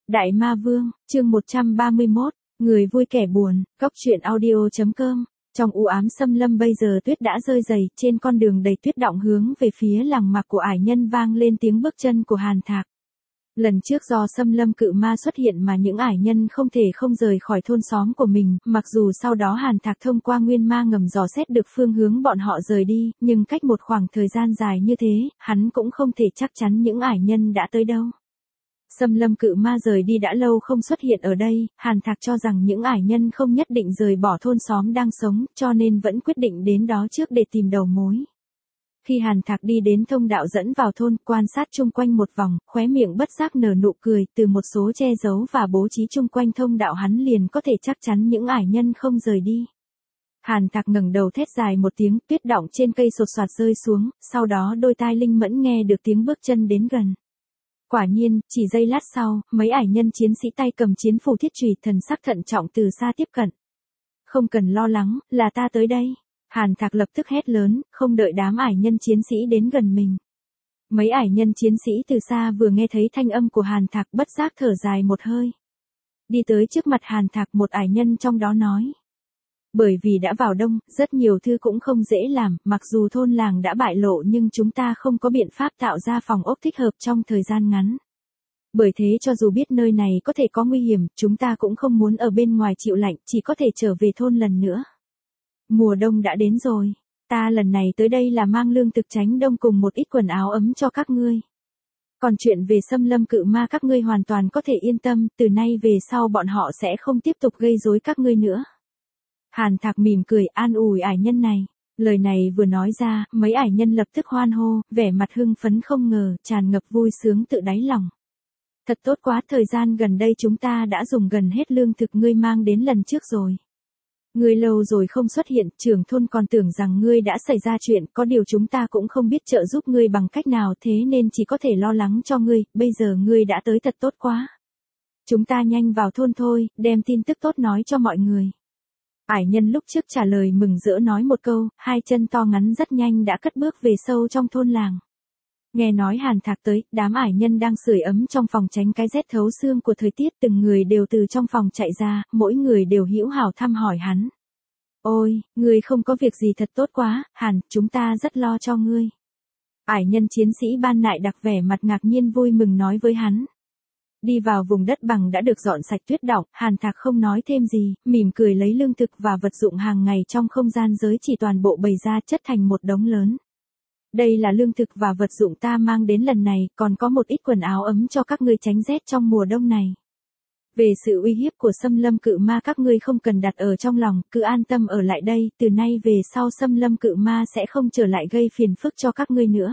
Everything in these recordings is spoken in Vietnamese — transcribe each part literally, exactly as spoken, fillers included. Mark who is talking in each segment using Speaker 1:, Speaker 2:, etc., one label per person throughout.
Speaker 1: Đại Ma Vương, chương một trăm ba mươi mốt, người vui kẻ buồn, góc truyện audio chấm com. Trong u ám xâm lâm bây giờ tuyết đã rơi dày, trên con đường đầy tuyết đọng hướng về phía làng mạc của ải nhân vang lên tiếng bước chân của Hàn Thạc. Lần trước do xâm lâm cự ma xuất hiện mà những ải nhân không thể không rời khỏi thôn xóm của mình, mặc dù sau đó Hàn Thạc thông qua nguyên ma ngầm dò xét được phương hướng bọn họ rời đi, nhưng cách một khoảng thời gian dài như thế, hắn cũng không thể chắc chắn những ải nhân đã tới đâu. Xâm lâm cự ma rời đi đã lâu không xuất hiện ở đây, Hàn Thạc cho rằng những ải nhân không nhất định rời bỏ thôn xóm đang sống, cho nên vẫn quyết định đến đó trước để tìm đầu mối. Khi Hàn Thạc đi đến thông đạo dẫn vào thôn, quan sát chung quanh một vòng, khóe miệng bất giác nở nụ cười, từ một số che giấu và bố trí chung quanh thông đạo hắn liền có thể chắc chắn những ải nhân không rời đi. Hàn Thạc ngẩng đầu thét dài một tiếng, tuyết đọng trên cây sột soạt rơi xuống, sau đó đôi tai linh mẫn nghe được tiếng bước chân đến gần. Quả nhiên, chỉ giây lát sau, mấy ải nhân chiến sĩ tay cầm chiến phù thiết chùy thần sắc thận trọng từ xa tiếp cận. Không cần lo lắng, là ta tới đây. Hàn Thạc lập tức hét lớn, không đợi đám ải nhân chiến sĩ đến gần mình. Mấy ải nhân chiến sĩ từ xa vừa nghe thấy thanh âm của Hàn Thạc bất giác thở dài một hơi. Đi tới trước mặt Hàn Thạc, một ải nhân trong đó nói. Bởi vì đã vào đông, rất nhiều thứ cũng không dễ làm, mặc dù thôn làng đã bại lộ nhưng chúng ta không có biện pháp tạo ra phòng ốc thích hợp trong thời gian ngắn. Bởi thế cho dù biết nơi này có thể có nguy hiểm, chúng ta cũng không muốn ở bên ngoài chịu lạnh, chỉ có thể trở về thôn lần nữa. Mùa đông đã đến rồi, ta lần này tới đây là mang lương thực tránh đông cùng một ít quần áo ấm cho các ngươi. Còn chuyện về xâm lâm cự ma các ngươi hoàn toàn có thể yên tâm, từ nay về sau bọn họ sẽ không tiếp tục gây rối các ngươi nữa. Hàn Thạc mỉm cười an ủi ải nhân này. Lời này vừa nói ra, mấy ải nhân lập tức hoan hô, vẻ mặt hưng phấn không ngờ, tràn ngập vui sướng tự đáy lòng. Thật tốt quá, thời gian gần đây chúng ta đã dùng gần hết lương thực ngươi mang đến lần trước rồi. Ngươi lâu rồi không xuất hiện, trưởng thôn còn tưởng rằng ngươi đã xảy ra chuyện, có điều chúng ta cũng không biết trợ giúp ngươi bằng cách nào, thế nên chỉ có thể lo lắng cho ngươi, bây giờ ngươi đã tới thật tốt quá. Chúng ta nhanh vào thôn thôi, đem tin tức tốt nói cho mọi người. Ải nhân lúc trước trả lời mừng rỡ nói một câu, hai chân to ngắn rất nhanh đã cất bước về sâu trong thôn làng. Nghe nói Hàn Thạc tới, đám ải nhân đang sưởi ấm trong phòng tránh cái rét thấu xương của thời tiết, từng người đều từ trong phòng chạy ra, mỗi người đều hữu hảo thăm hỏi hắn. Ôi, ngươi không có việc gì thật tốt quá, Hàn, chúng ta rất lo cho ngươi. Ải nhân chiến sĩ Ban Nại đặc vẻ mặt ngạc nhiên vui mừng nói với hắn. Đi vào vùng đất bằng đã được dọn sạch tuyết đọng, Hàn Thạc không nói thêm gì, mỉm cười lấy lương thực và vật dụng hàng ngày trong không gian giới chỉ toàn bộ bày ra chất thành một đống lớn. Đây là lương thực và vật dụng ta mang đến lần này, còn có một ít quần áo ấm cho các ngươi tránh rét trong mùa đông này. Về sự uy hiếp của xâm lâm cự ma các ngươi không cần đặt ở trong lòng, cứ an tâm ở lại đây, từ nay về sau xâm lâm cự ma sẽ không trở lại gây phiền phức cho các ngươi nữa.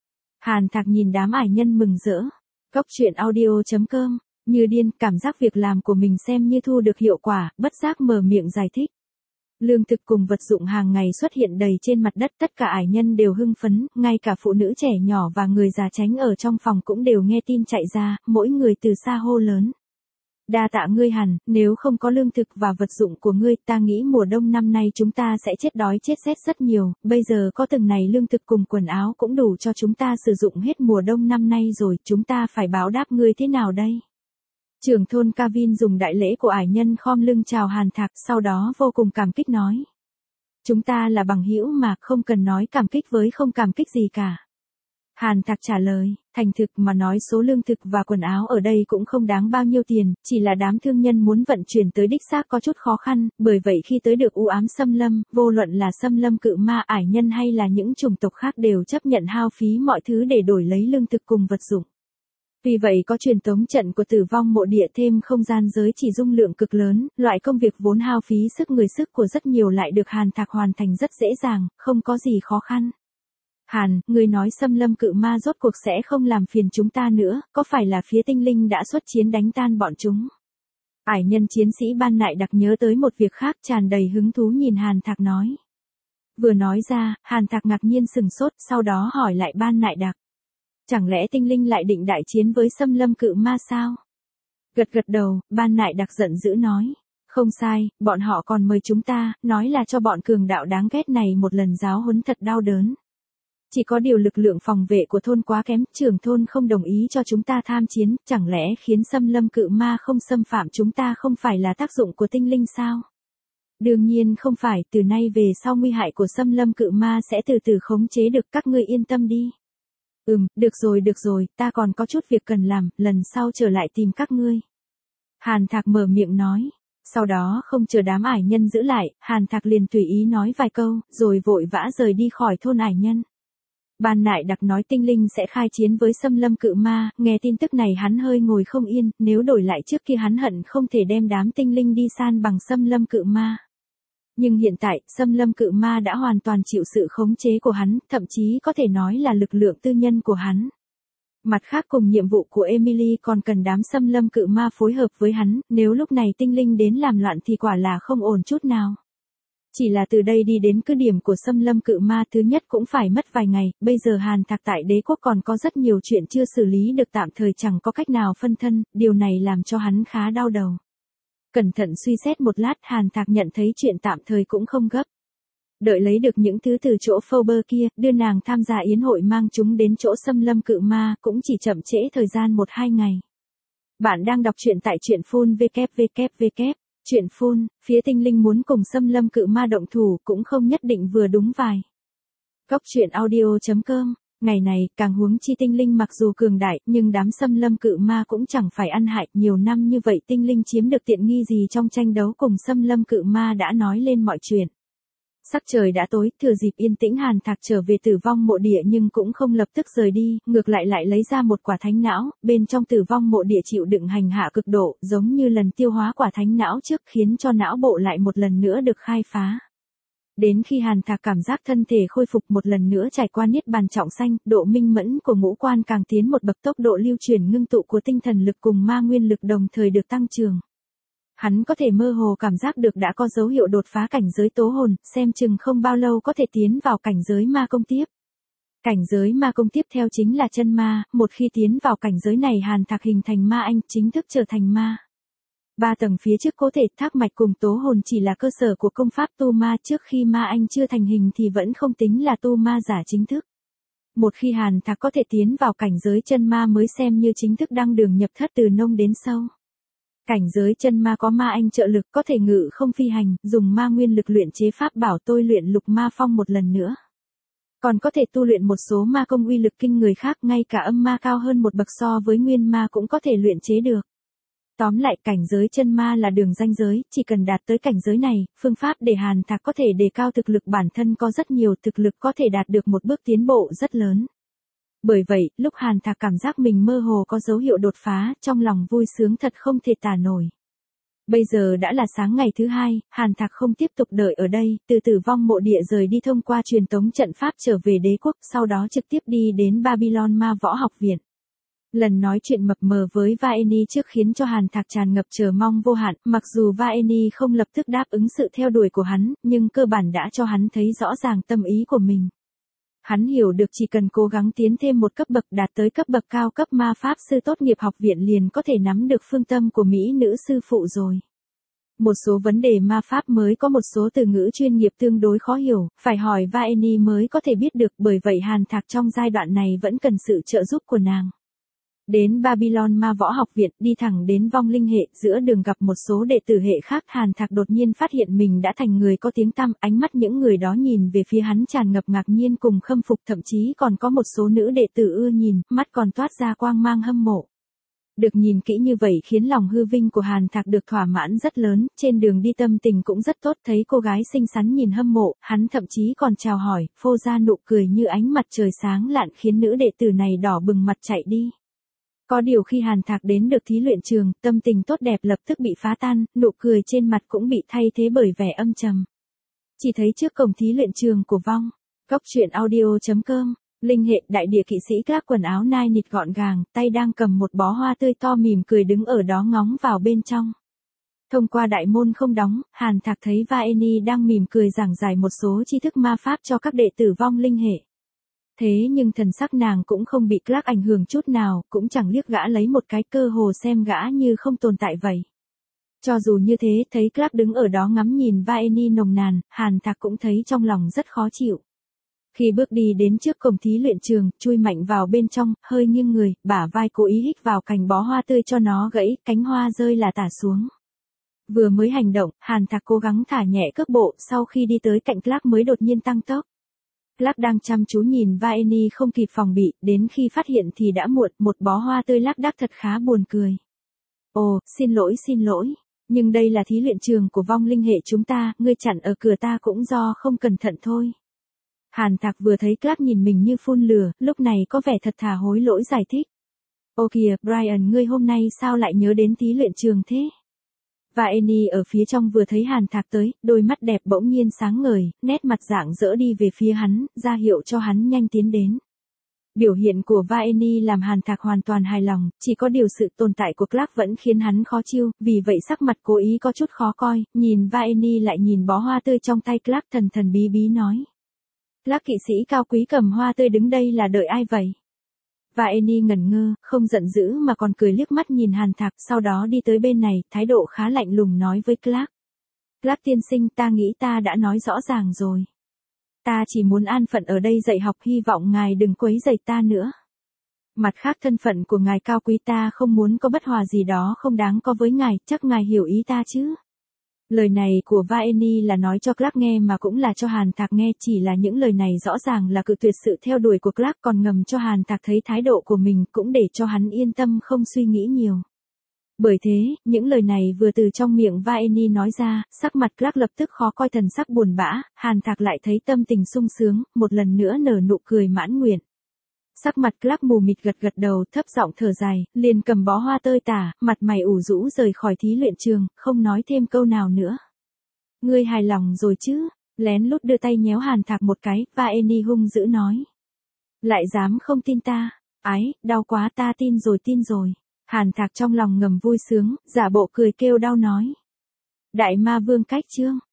Speaker 1: Hàn Thạc nhìn đám ải nhân mừng rỡ. Góc truyện audio chấm com, như điên, cảm giác việc làm của mình xem như thu được hiệu quả, bất giác mở miệng giải thích. Lương thực cùng vật dụng hàng ngày xuất hiện đầy trên mặt đất, tất cả ải nhân đều hưng phấn, ngay cả phụ nữ trẻ nhỏ và người già tránh ở trong phòng cũng đều nghe tin chạy ra, mỗi người từ xa hô lớn. Đa tạ ngươi Hàn, nếu không có lương thực và vật dụng của ngươi, ta nghĩ mùa đông năm nay chúng ta sẽ chết đói chết rét rất nhiều, bây giờ có từng này lương thực cùng quần áo cũng đủ cho chúng ta sử dụng hết mùa đông năm nay rồi, chúng ta phải báo đáp ngươi thế nào đây? Trưởng thôn Kavin dùng đại lễ của ải nhân khom lưng chào Hàn Thạc, sau đó vô cùng cảm kích nói. Chúng ta là bằng hữu mà, không cần nói cảm kích với không cảm kích gì cả. Hàn Thạc trả lời, thành thực mà nói số lương thực và quần áo ở đây cũng không đáng bao nhiêu tiền, chỉ là đám thương nhân muốn vận chuyển tới đích xác có chút khó khăn, bởi vậy khi tới được u ám xâm lâm, vô luận là xâm lâm cự ma ải nhân hay là những chủng tộc khác đều chấp nhận hao phí mọi thứ để đổi lấy lương thực cùng vật dụng. Vì vậy có truyền tống trận của tử vong mộ địa thêm không gian giới chỉ dung lượng cực lớn, loại công việc vốn hao phí sức người sức của rất nhiều lại được Hàn Thạc hoàn thành rất dễ dàng, không có gì khó khăn. Hàn, người nói xâm lâm cự ma rốt cuộc sẽ không làm phiền chúng ta nữa, có phải là phía tinh linh đã xuất chiến đánh tan bọn chúng? Ải nhân chiến sĩ Ban Nại đặc nhớ tới một việc khác, tràn đầy hứng thú nhìn Hàn Thạc nói. Vừa nói ra, Hàn Thạc ngạc nhiên sừng sốt, sau đó hỏi lại Ban Nại đặc. Chẳng lẽ tinh linh lại định đại chiến với xâm lâm cự ma sao? Gật gật đầu, Ban Nại đặc giận dữ nói. Không sai, bọn họ còn mời chúng ta, nói là cho bọn cường đạo đáng ghét này một lần giáo huấn thật đau đớn. Chỉ có điều lực lượng phòng vệ của thôn quá kém, trưởng thôn không đồng ý cho chúng ta tham chiến, chẳng lẽ khiến xâm lâm cự ma không xâm phạm chúng ta không phải là tác dụng của tinh linh sao? Đương nhiên không phải, từ nay về sau nguy hại của xâm lâm cự ma sẽ từ từ khống chế được, các ngươi yên tâm đi. Ừm, được rồi được rồi, ta còn có chút việc cần làm, lần sau trở lại tìm các ngươi. Hàn Thạc mở miệng nói. Sau đó không chờ đám ải nhân giữ lại, Hàn Thạc liền tùy ý nói vài câu, rồi vội vã rời đi khỏi thôn ải nhân. Ban Nại Đặc nói tinh linh sẽ khai chiến với xâm lâm cự ma, nghe tin tức này hắn hơi ngồi không yên, nếu đổi lại trước kia hắn hận không thể đem đám tinh linh đi san bằng xâm lâm cự ma. Nhưng hiện tại, xâm lâm cự ma đã hoàn toàn chịu sự khống chế của hắn, thậm chí có thể nói là lực lượng tư nhân của hắn. Mặt khác cùng nhiệm vụ của Emily còn cần đám xâm lâm cự ma phối hợp với hắn, nếu lúc này tinh linh đến làm loạn thì quả là không ổn chút nào. Chỉ là từ đây đi đến cứ điểm của xâm lâm cự ma thứ nhất cũng phải mất vài ngày, bây giờ Hàn Thạc tại đế quốc còn có rất nhiều chuyện chưa xử lý được, tạm thời chẳng có cách nào phân thân, điều này làm cho hắn khá đau đầu. Cẩn thận suy xét một lát, Hàn Thạc nhận thấy chuyện tạm thời cũng không gấp. Đợi lấy được những thứ từ chỗ Phoebe kia, đưa nàng tham gia yến hội mang chúng đến chỗ xâm lâm cự ma, cũng chỉ chậm trễ thời gian một hai ngày. Bạn đang đọc truyện tại truyện phun vê kép vê kép vê kép. Truyện phun, phía tinh linh muốn cùng xâm lâm cự ma động thủ cũng không nhất định vừa đúng vài. Góc truyện audio chấm com. Ngày này, càng huống chi tinh linh mặc dù cường đại, nhưng đám xâm lâm cự ma cũng chẳng phải ăn hại, nhiều năm như vậy tinh linh chiếm được tiện nghi gì trong tranh đấu cùng xâm lâm cự ma đã nói lên mọi chuyện. Sắc trời đã tối, thừa dịp yên tĩnh Hàn Thạc trở về Tử Vong Mộ Địa nhưng cũng không lập tức rời đi, ngược lại lại lấy ra một quả thánh não, bên trong Tử Vong Mộ Địa chịu đựng hành hạ cực độ, giống như lần tiêu hóa quả thánh não trước khiến cho não bộ lại một lần nữa được khai phá. Đến khi Hàn Thạc cảm giác thân thể khôi phục một lần nữa trải qua niết bàn trọng sanh, độ minh mẫn của ngũ quan càng tiến một bậc, tốc độ lưu chuyển ngưng tụ của tinh thần lực cùng ma nguyên lực đồng thời được tăng trưởng. Hắn có thể mơ hồ cảm giác được đã có dấu hiệu đột phá cảnh giới tố hồn, xem chừng không bao lâu có thể tiến vào cảnh giới ma công tiếp. Cảnh giới ma công tiếp theo chính là chân ma, một khi tiến vào cảnh giới này Hàn Thạc hình thành ma anh, chính thức trở thành ma. Ba tầng phía trước cố thể thác mạch cùng tố hồn chỉ là cơ sở của công pháp tu ma, trước khi ma anh chưa thành hình thì vẫn không tính là tu ma giả chính thức. Một khi Hàn Thạc có thể tiến vào cảnh giới chân ma mới xem như chính thức đăng đường nhập thất từ nông đến sâu. Cảnh giới chân ma có ma anh trợ lực, có thể ngự không phi hành, dùng ma nguyên lực luyện chế pháp bảo tôi luyện lục ma phong một lần nữa. Còn có thể tu luyện một số ma công uy lực kinh người khác, ngay cả âm ma cao hơn một bậc so với nguyên ma cũng có thể luyện chế được. Tóm lại cảnh giới chân ma là đường ranh giới, chỉ cần đạt tới cảnh giới này, phương pháp để Hàn Thạc có thể đề cao thực lực bản thân có rất nhiều, thực lực có thể đạt được một bước tiến bộ rất lớn. Bởi vậy, lúc Hàn Thạc cảm giác mình mơ hồ có dấu hiệu đột phá, trong lòng vui sướng thật không thể tả nổi. Bây giờ đã là sáng ngày thứ hai, Hàn Thạc không tiếp tục đợi ở đây, từ Tử Vong Mộ Địa rời đi thông qua truyền tống trận pháp trở về đế quốc, sau đó trực tiếp đi đến Babylon Ma Võ Học Viện. Lần nói chuyện mập mờ với Vaeni trước khiến cho Hàn Thạc tràn ngập chờ mong vô hạn, mặc dù Vaeni không lập tức đáp ứng sự theo đuổi của hắn, nhưng cơ bản đã cho hắn thấy rõ ràng tâm ý của mình. Hắn hiểu được chỉ cần cố gắng tiến thêm một cấp bậc đạt tới cấp bậc cao cấp ma pháp sư tốt nghiệp học viện liền có thể nắm được phương tâm của mỹ nữ sư phụ rồi. Một số vấn đề ma pháp mới có một số từ ngữ chuyên nghiệp tương đối khó hiểu, phải hỏi Vaeni mới có thể biết được, bởi vậy Hàn Thạc trong giai đoạn này vẫn cần sự trợ giúp của nàng. Đến Babylon Ma Võ Học Viện, đi thẳng đến vong linh hệ, giữa đường gặp một số đệ tử hệ khác, Hàn Thạc đột nhiên phát hiện mình đã thành người có tiếng tăm, ánh mắt những người đó nhìn về phía hắn tràn ngập ngạc nhiên cùng khâm phục, thậm chí còn có một số nữ đệ tử ưa nhìn, mắt còn toát ra quang mang hâm mộ. Được nhìn kỹ như vậy khiến lòng hư vinh của Hàn Thạc được thỏa mãn rất lớn, trên đường đi tâm tình cũng rất tốt, thấy cô gái xinh xắn nhìn hâm mộ, hắn thậm chí còn chào hỏi, phô ra nụ cười như ánh mặt trời sáng lạn khiến nữ đệ tử này đỏ bừng mặt chạy đi. Có điều khi Hàn Thạc đến được thí luyện trường, tâm tình tốt đẹp lập tức bị phá tan, nụ cười trên mặt cũng bị thay thế bởi vẻ âm trầm. Chỉ thấy trước cổng thí luyện trường của vong, góc truyện audio chấm com, linh hệ đại địa kỵ sĩ các quần áo nai nịt gọn gàng, tay đang cầm một bó hoa tươi to mỉm cười đứng ở đó ngóng vào bên trong. Thông qua đại môn không đóng, Hàn Thạc thấy Vaeni đang mỉm cười giảng giải một số tri thức ma pháp cho các đệ tử vong linh hệ. Thế nhưng thần sắc nàng cũng không bị Clark ảnh hưởng chút nào, cũng chẳng liếc gã lấy một cái, cơ hồ xem gã như không tồn tại vậy. Cho dù như thế, thấy Clark đứng ở đó ngắm nhìn Vaeni nồng nàn, Hàn Thạc cũng thấy trong lòng rất khó chịu. Khi bước đi đến trước cổng thí luyện trường, chui mạnh vào bên trong, hơi nghiêng người, bả vai cố ý hít vào cành bó hoa tươi cho nó gãy, cánh hoa rơi là tả xuống. Vừa mới hành động, Hàn Thạc cố gắng thả nhẹ cước bộ, sau khi đi tới cạnh Clark mới đột nhiên tăng tốc. Clark đang chăm chú nhìn Vaeni không kịp phòng bị, đến khi phát hiện thì đã muộn, một bó hoa tươi lác đác thật khá buồn cười. Ồ, xin lỗi xin lỗi, nhưng đây là thí luyện trường của vong linh hệ chúng ta, ngươi chặn ở cửa ta cũng do không cẩn thận thôi. Hàn Thạc vừa thấy Clark nhìn mình như phun lửa, lúc này có vẻ thật thà hối lỗi giải thích. Ô kìa, Brian, ngươi hôm nay sao lại nhớ đến thí luyện trường thế? Vaeni ở phía trong vừa thấy Hàn Thạc tới, đôi mắt đẹp bỗng nhiên sáng ngời, nét mặt rạng rỡ đi về phía hắn, ra hiệu cho hắn nhanh tiến đến. Biểu hiện của Vaeni làm Hàn Thạc hoàn toàn hài lòng, chỉ có điều sự tồn tại của Clark vẫn khiến hắn khó chịu, vì vậy sắc mặt cố ý có chút khó coi, nhìn Vaeni lại nhìn bó hoa tươi trong tay Clark thần thần bí bí nói. Clark kỵ sĩ cao quý cầm hoa tươi đứng đây là đợi ai vậy? Vaeni ngẩn ngơ, không giận dữ mà còn cười liếc mắt nhìn Hàn Thạc, sau đó đi tới bên này, thái độ khá lạnh lùng nói với Clark. Clark tiên sinh, ta nghĩ ta đã nói rõ ràng rồi. Ta chỉ muốn an phận ở đây dạy học, hy vọng ngài đừng quấy rầy ta nữa. Mặt khác thân phận của ngài cao quý, ta không muốn có bất hòa gì đó không đáng có với ngài, chắc ngài hiểu ý ta chứ. Lời này của Vaeni là nói cho Clark nghe mà cũng là cho Hàn Thạc nghe, chỉ là những lời này rõ ràng là cự tuyệt sự theo đuổi của Clark, còn ngầm cho Hàn Thạc thấy thái độ của mình cũng để cho hắn yên tâm không suy nghĩ nhiều. Bởi thế, những lời này vừa từ trong miệng Vaeni nói ra, sắc mặt Clark lập tức khó coi, thần sắc buồn bã, Hàn Thạc lại thấy tâm tình sung sướng, một lần nữa nở nụ cười mãn nguyện. Sắc mặt Clark mù mịt gật gật đầu, thấp giọng thở dài, liền cầm bó hoa tơi tả, mặt mày ủ rũ rời khỏi thí luyện trường, không nói thêm câu nào nữa. Ngươi hài lòng rồi chứ? Lén lút đưa tay nhéo Hàn Thạc một cái, Vaeni hung dữ nói. Lại dám không tin ta? Ái, đau quá, ta tin rồi tin rồi. Hàn Thạc trong lòng ngầm vui sướng, giả bộ cười kêu đau nói. Đại ma vương cách chương.